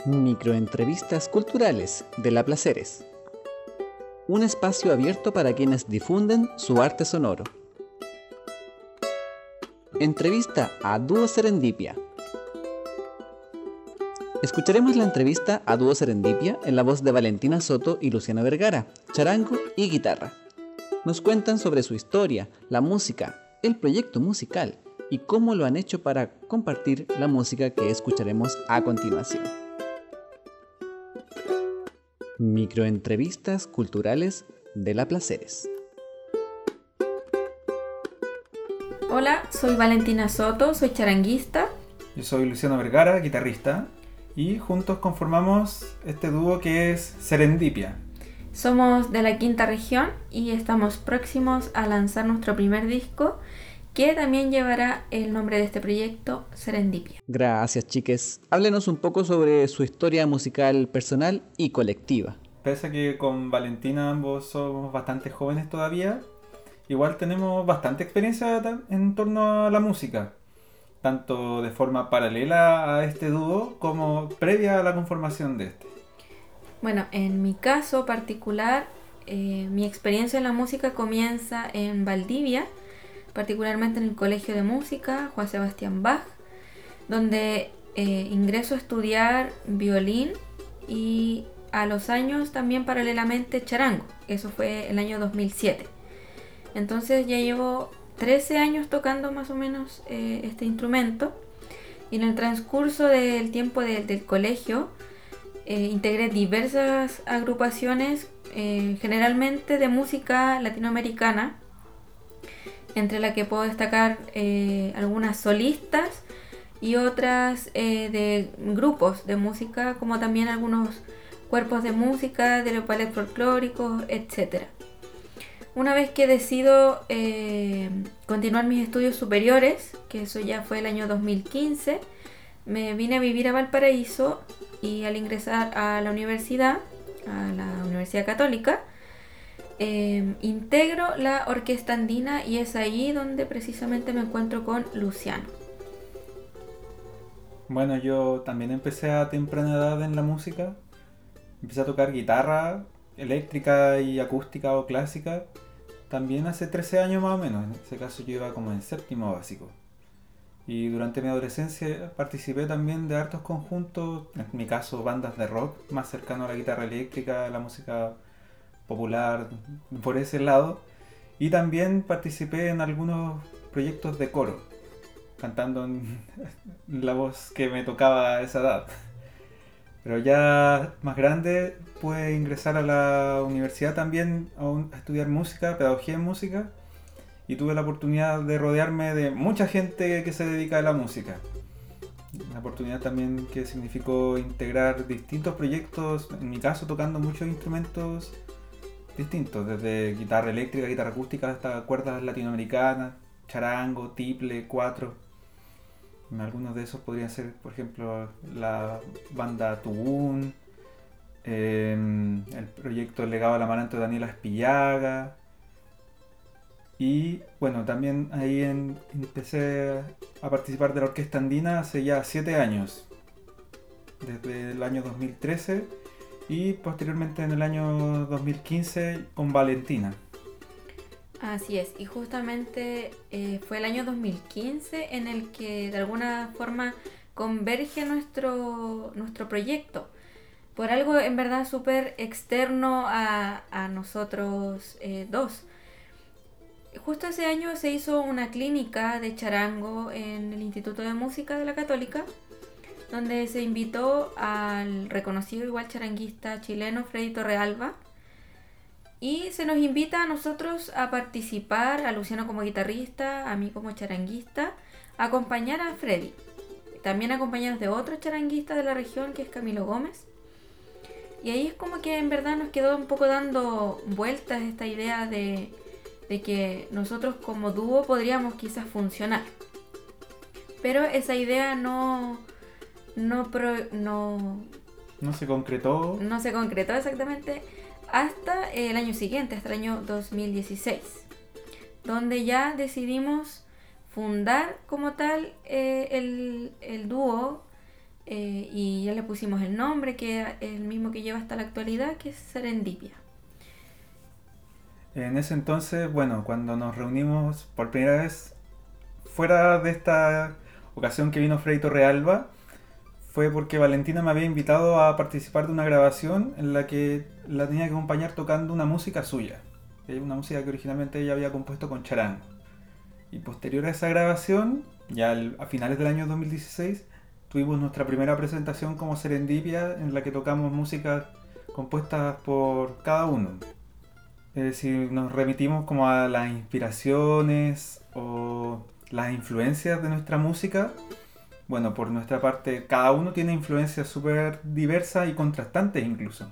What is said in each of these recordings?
Microentrevistas culturales de La Placeres. Un espacio abierto para quienes difunden su arte sonoro. Entrevista a Dúo Serendipia. Escucharemos la entrevista a Dúo Serendipia en la voz de Valentina Soto y Luciana Vergara, charango y guitarra. Nos cuentan sobre su historia, la música, el proyecto musical y cómo lo han hecho para compartir la música que escucharemos a continuación. Microentrevistas culturales de La Placeres. Hola, soy Valentina Soto, soy charanguista. Yo soy Luciano Vergara, guitarrista, y juntos conformamos este dúo que es Serendipia. Somos de la quinta región y estamos próximos a lanzar nuestro primer disco, que también llevará el nombre de este proyecto, Serendipia. Gracias, chiques. Háblenos un poco sobre su historia musical personal y colectiva. Pese a que con Valentina ambos somos bastante jóvenes todavía, igual tenemos bastante experiencia en torno a la música, tanto de forma paralela a este dúo como previa a la conformación de este. Bueno, en mi caso particular, mi experiencia en la música comienza en Valdivia, particularmente en el Colegio de Música Juan Sebastián Bach, donde ingreso a estudiar violín y a los años también paralelamente charango. Eso fue el año 2007. Entonces ya llevo 13 años tocando más o menos este instrumento, y en el transcurso del tiempo del colegio integré diversas agrupaciones, generalmente de música latinoamericana, entre la que puedo destacar algunas solistas y otras de grupos de música, como también algunos cuerpos de música, de los ballet folclóricos, etc. Una vez que decido continuar mis estudios superiores, que eso ya fue el año 2015, me vine a vivir a Valparaíso, y al ingresar a la Universidad Católica, integro la Orquesta Andina, y es ahí donde precisamente me encuentro con Luciano. Bueno, yo también empecé a temprana edad en la música. Empecé a tocar guitarra eléctrica y acústica o clásica también hace 13 años más o menos. En ese caso yo iba como en séptimo básico. Y durante mi adolescencia participé también de hartos conjuntos, en mi caso bandas de rock, más cercano a la guitarra eléctrica, a la música popular, por ese lado. Y también participé en algunos proyectos de coro, cantando en la voz que me tocaba a esa edad. Pero ya más grande pude ingresar a la universidad también a estudiar música, pedagogía en música, y tuve la oportunidad de rodearme de mucha gente que se dedica a la música. Una oportunidad también que significó integrar distintos proyectos, en mi caso tocando muchos instrumentos distintos, desde guitarra eléctrica, guitarra acústica, hasta cuerdas latinoamericanas, charango, tiple, cuatro. Algunos de esos podrían ser, por ejemplo, la banda Tubún, el proyecto El Legado del Amaranto de Daniela Espillaga. Y bueno, también ahí empecé a participar de la Orquesta Andina hace ya 7 años, desde el año 2013, y posteriormente en el año 2015 con Valentina. Así es, y justamente fue el año 2015 en el que de alguna forma converge nuestro proyecto, por algo en verdad súper externo a nosotros dos. Justo ese año se hizo una clínica de charango en el Instituto de Música de la Católica, donde se invitó al reconocido igual charanguista chileno Freddy Torrealba, y se nos invita a nosotros a participar, a Luciano como guitarrista, a mí como charanguista, a acompañar a Freddy, también acompañados de otro charanguista de la región, que es Camilo Gómez. Y ahí es como que en verdad nos quedó un poco dando vueltas esta idea de que nosotros como dúo podríamos quizás funcionar, pero esa idea no se concretó. No se concretó exactamente hasta el año siguiente, hasta el año 2016, donde ya decidimos fundar como tal el dúo y ya le pusimos el nombre, que es el mismo que lleva hasta la actualidad, que es Serendipia. En ese entonces, bueno, cuando nos reunimos por primera vez, fuera de esta ocasión que vino Freddy Torrealba, fue porque Valentina me había invitado a participar de una grabación en la que la tenía que acompañar tocando una música suya. Una música que originalmente ella había compuesto con charango. Y posterior a esa grabación, ya a finales del año 2016, tuvimos nuestra primera presentación como Serendipia, en la que tocamos músicas compuestas por cada uno. Si nos remitimos como a las inspiraciones o las influencias de nuestra música, bueno, por nuestra parte, cada uno tiene influencias súper diversas y contrastantes incluso.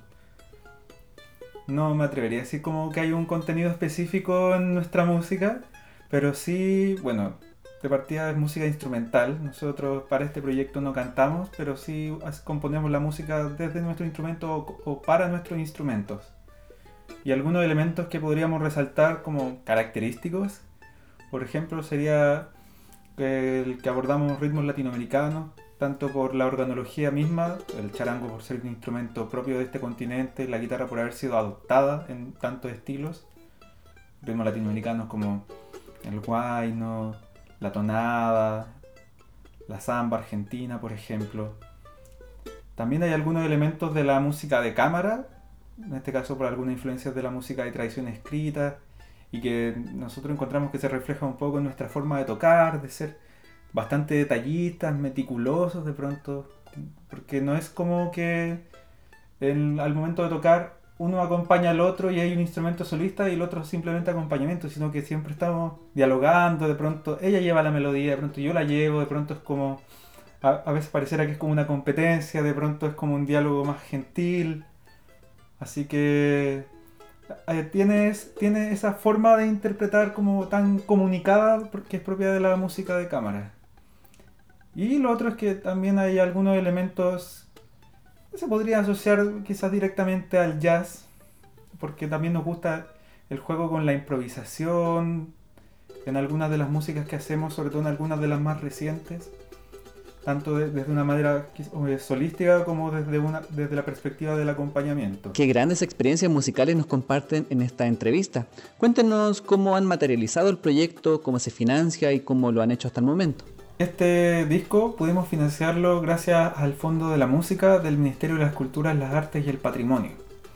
No me atrevería a decir como que hay un contenido específico en nuestra música, pero sí, bueno, de partida es música instrumental. Nosotros para este proyecto no cantamos, pero sí componemos la música desde nuestro instrumento o para nuestros instrumentos. Y algunos elementos que podríamos resaltar como característicos, por ejemplo, sería el que abordamos ritmos latinoamericanos, tanto por la organología misma, el charango por ser un instrumento propio de este continente, la guitarra por haber sido adoptada en tantos estilos, ritmos latinoamericanos como el huayno, la tonada, la samba argentina, por ejemplo. También hay algunos elementos de la música de cámara, en este caso por algunas influencias de la música de tradición escrita, y que nosotros encontramos que se refleja un poco en nuestra forma de tocar, de ser bastante detallistas, meticulosos de pronto, porque no es como que al momento de tocar uno acompaña al otro y hay un instrumento solista y el otro simplemente acompañamiento, sino que siempre estamos dialogando, de pronto ella lleva la melodía, de pronto yo la llevo, de pronto es como, a veces pareciera que es como una competencia, de pronto es como un diálogo más gentil, así que tiene esa forma de interpretar como tan comunicada que es propia de la música de cámara. Y lo otro es que también hay algunos elementos que se podrían asociar quizás directamente al jazz, porque también nos gusta el juego con la improvisación en algunas de las músicas que hacemos, sobre todo en algunas de las más recientes, tanto desde una manera solística como desde la perspectiva del acompañamiento. Qué grandes experiencias musicales nos comparten en esta entrevista. Cuéntenos cómo han materializado el proyecto, cómo se financia y cómo lo han hecho hasta el momento. Este disco pudimos financiarlo gracias al Fondo de la Música del Ministerio de las Culturas, las Artes y el Patrimonio.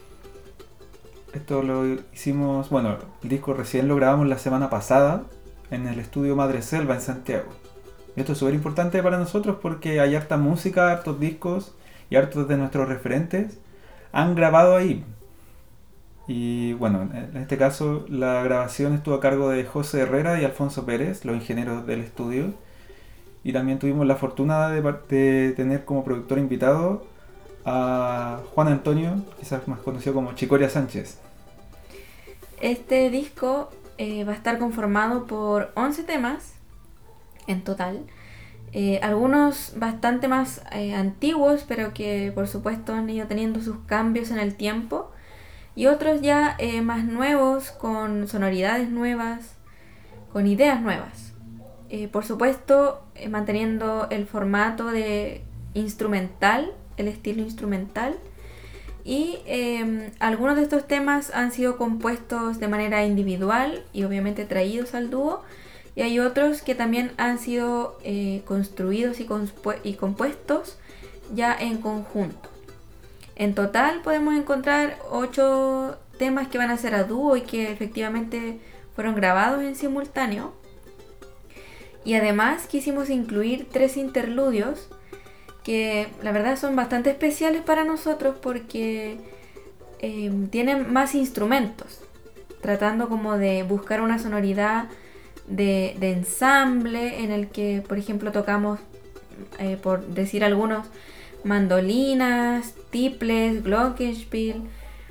Esto lo hicimos, bueno, el disco recién lo grabamos la semana pasada en el estudio Madre Selva en Santiago. Y esto es súper importante para nosotros porque hay harta música, hartos discos y hartos de nuestros referentes han grabado ahí. Y bueno, en este caso la grabación estuvo a cargo de José Herrera y Alfonso Pérez, los ingenieros del estudio. Y también tuvimos la fortuna de tener como productor invitado a Juan Antonio, quizás más conocido como Chicoria Sánchez. Este disco va a estar conformado por 11 temas en total. Algunos bastante más antiguos, pero que por supuesto han ido teniendo sus cambios en el tiempo. Y otros ya más nuevos, con sonoridades nuevas, con ideas nuevas. Por supuesto, manteniendo el formato de instrumental, el estilo instrumental. Y algunos de estos temas han sido compuestos de manera individual y obviamente traídos al dúo. Y hay otros que también han sido construidos y compuestos ya en conjunto. En total podemos encontrar 8 temas que van a ser a dúo y que efectivamente fueron grabados en simultáneo. Y además quisimos incluir 3 interludios que la verdad son bastante especiales para nosotros porque tienen más instrumentos, tratando como de buscar una sonoridad de ensamble en el que, por ejemplo, tocamos, por decir algunos, mandolinas, tiples, glockenspiel,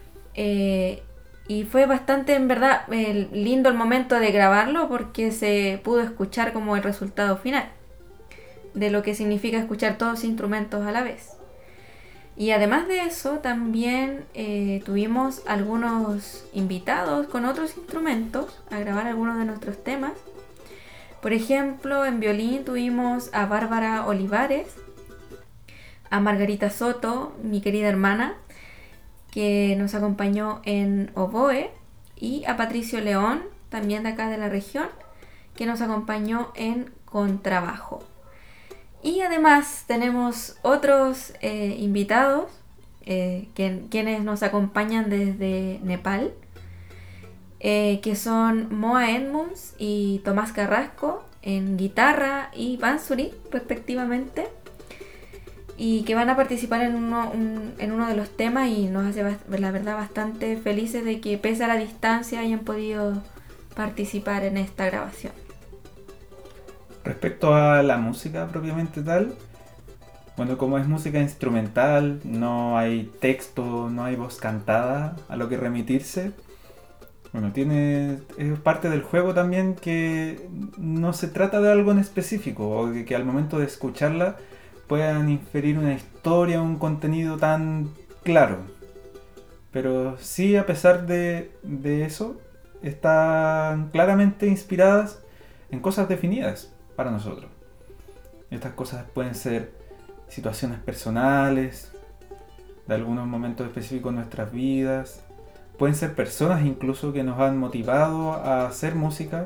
y fue bastante, en verdad, lindo el momento de grabarlo porque se pudo escuchar como el resultado final de lo que significa escuchar todos los instrumentos a la vez. Y además de eso, también tuvimos algunos invitados con otros instrumentos a grabar algunos de nuestros temas. Por ejemplo, en violín tuvimos a Bárbara Olivares, a Margarita Soto, mi querida hermana, que nos acompañó en oboe, y a Patricio León, también de acá de la región, que nos acompañó en contrabajo. Y además tenemos otros invitados quienes nos acompañan desde Nepal, que son Moa Edmunds y Tomás Carrasco en guitarra y bansuri respectivamente, y que van a participar en uno de los temas, y nos hace la verdad bastante felices de que pese a la distancia hayan podido participar en esta grabación. Respecto a la música propiamente tal, bueno, como es música instrumental, no hay texto, no hay voz cantada a lo que remitirse. Bueno, es parte del juego también, que no se trata de algo en específico, o que al momento de escucharla puedan inferir una historia, un contenido tan claro. Pero sí, a pesar de eso, están claramente inspiradas en cosas definidas para nosotros. Estas cosas pueden ser situaciones personales, de algunos momentos específicos de nuestras vidas. Pueden ser personas incluso que nos han motivado a hacer música.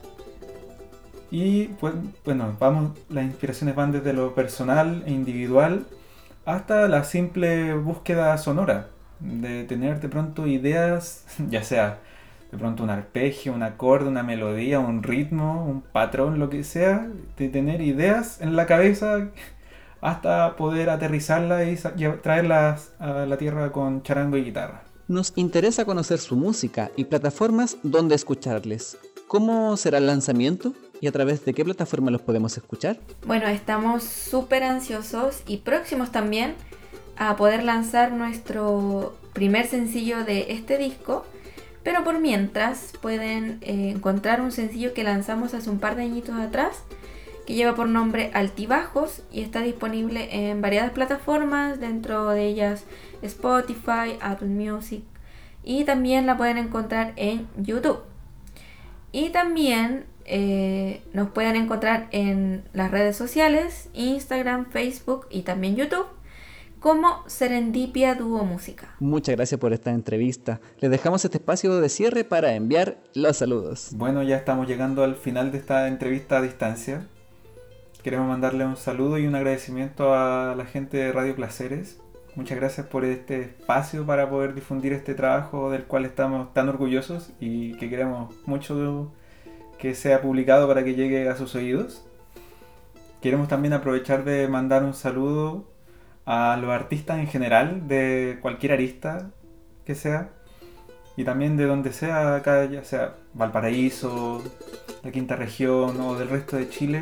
Y pues, bueno, las inspiraciones van desde lo personal e individual hasta la simple búsqueda sonora, de tener de pronto ideas, ya sea de pronto un arpegio, un acorde, una melodía, un ritmo, un patrón, lo que sea, de tener ideas en la cabeza hasta poder aterrizarlas y traerlas a la tierra con charango y guitarra. Nos interesa conocer su música y plataformas donde escucharles. ¿Cómo será el lanzamiento y a través de qué plataforma los podemos escuchar? Bueno, estamos súper ansiosos y próximos también a poder lanzar nuestro primer sencillo de este disco, pero por mientras pueden encontrar un sencillo que lanzamos hace un par de añitos atrás, que lleva por nombre Altibajos y está disponible en variadas plataformas, dentro de ellas Spotify, Apple Music, y también la pueden encontrar en YouTube. Y también nos pueden encontrar en las redes sociales, Instagram, Facebook y también YouTube, como Serendipia Dúo Música. Muchas gracias por esta entrevista. Les dejamos este espacio de cierre para enviar los saludos. Bueno, ya estamos llegando al final de esta entrevista a distancia. Queremos mandarle un saludo y un agradecimiento a la gente de Radio Placeres. Muchas gracias por este espacio para poder difundir este trabajo del cual estamos tan orgullosos y que queremos mucho que sea publicado para que llegue a sus oídos. Queremos también aprovechar de mandar un saludo a los artistas en general, de cualquier arista que sea, y también de donde sea acá, ya sea Valparaíso, la Quinta Región o del resto de Chile.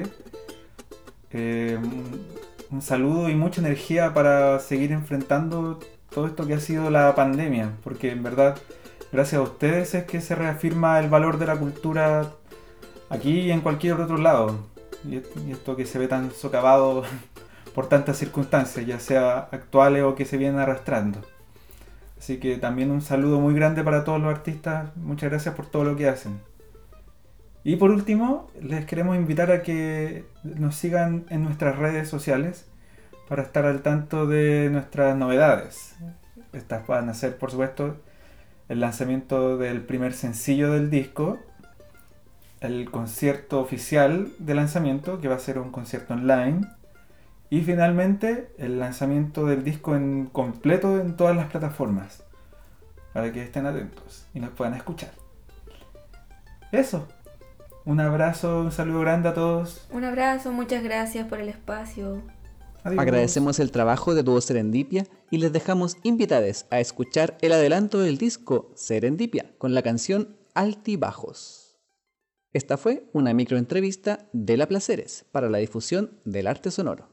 Un saludo y mucha energía para seguir enfrentando todo esto que ha sido la pandemia, porque en verdad gracias a ustedes es que se reafirma el valor de la cultura aquí y en cualquier otro lado, y esto que se ve tan socavado por tantas circunstancias, ya sea actuales o que se vienen arrastrando. Así que también un saludo muy grande para todos los artistas. Muchas gracias por todo lo que hacen. Y por último, les queremos invitar a que nos sigan en nuestras redes sociales para estar al tanto de nuestras novedades. Estas van a ser, por supuesto, el lanzamiento del primer sencillo del disco, el concierto oficial de lanzamiento, que va a ser un concierto online, y finalmente el lanzamiento del disco en completo en todas las plataformas, para que estén atentos y nos puedan escuchar. Eso. Un abrazo, un saludo grande a todos. Un abrazo, muchas gracias por el espacio. Adiós. Agradecemos el trabajo de Dúo Serendipia y les dejamos invitados a escuchar el adelanto del disco Serendipia con la canción Altibajos. Esta fue una microentrevista de La Placeres para la difusión del arte sonoro.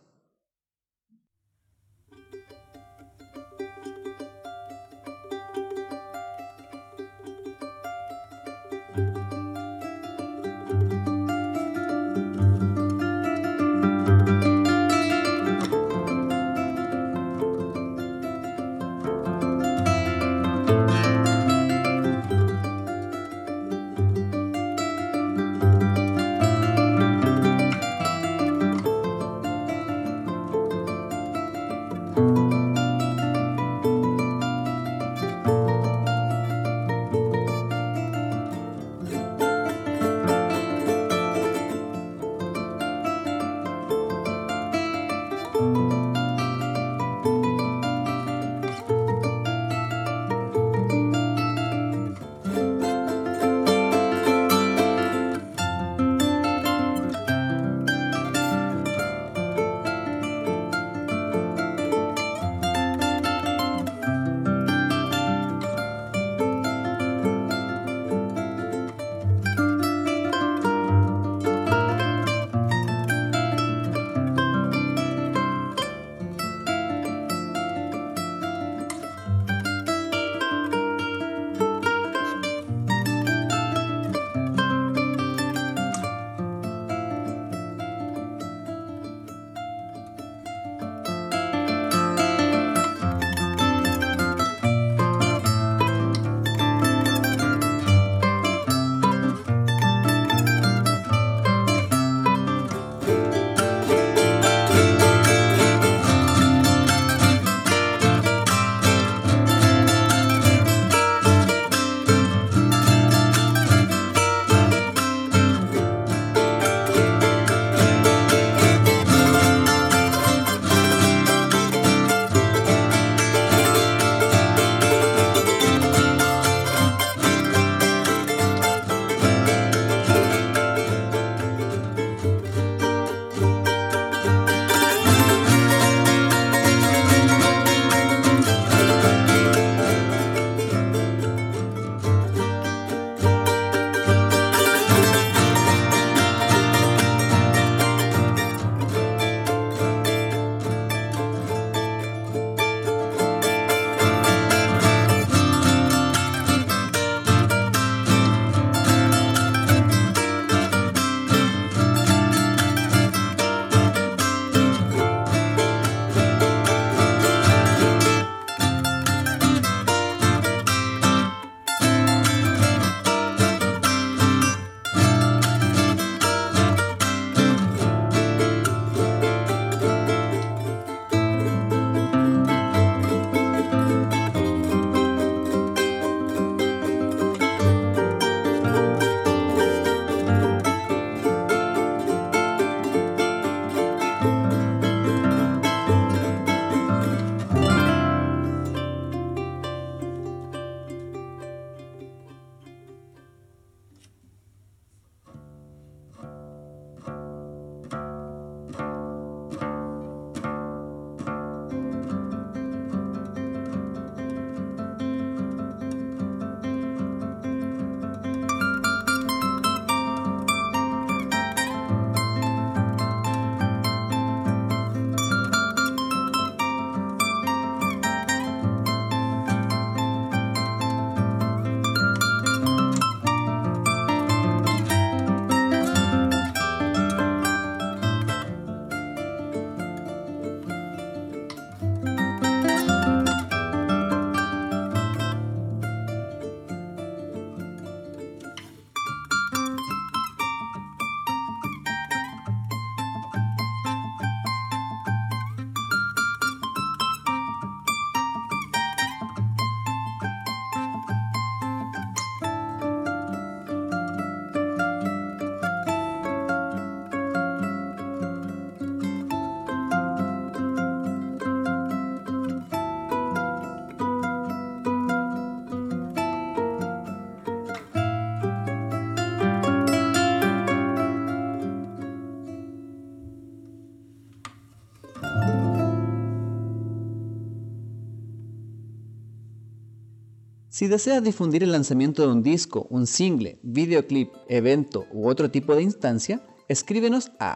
Si deseas difundir el lanzamiento de un disco, un single, videoclip, evento u otro tipo de instancia, escríbenos a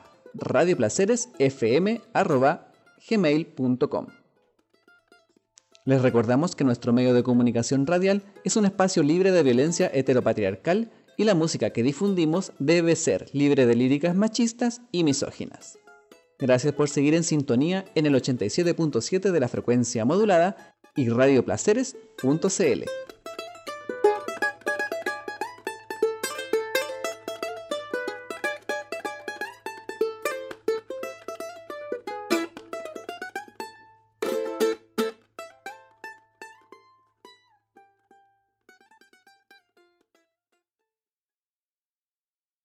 radioplaceresfm@gmail.com. Les recordamos que nuestro medio de comunicación radial es un espacio libre de violencia heteropatriarcal y la música que difundimos debe ser libre de líricas machistas y misóginas. Gracias por seguir en sintonía en el 87.7 de la frecuencia modulada y radioplaceres.cl.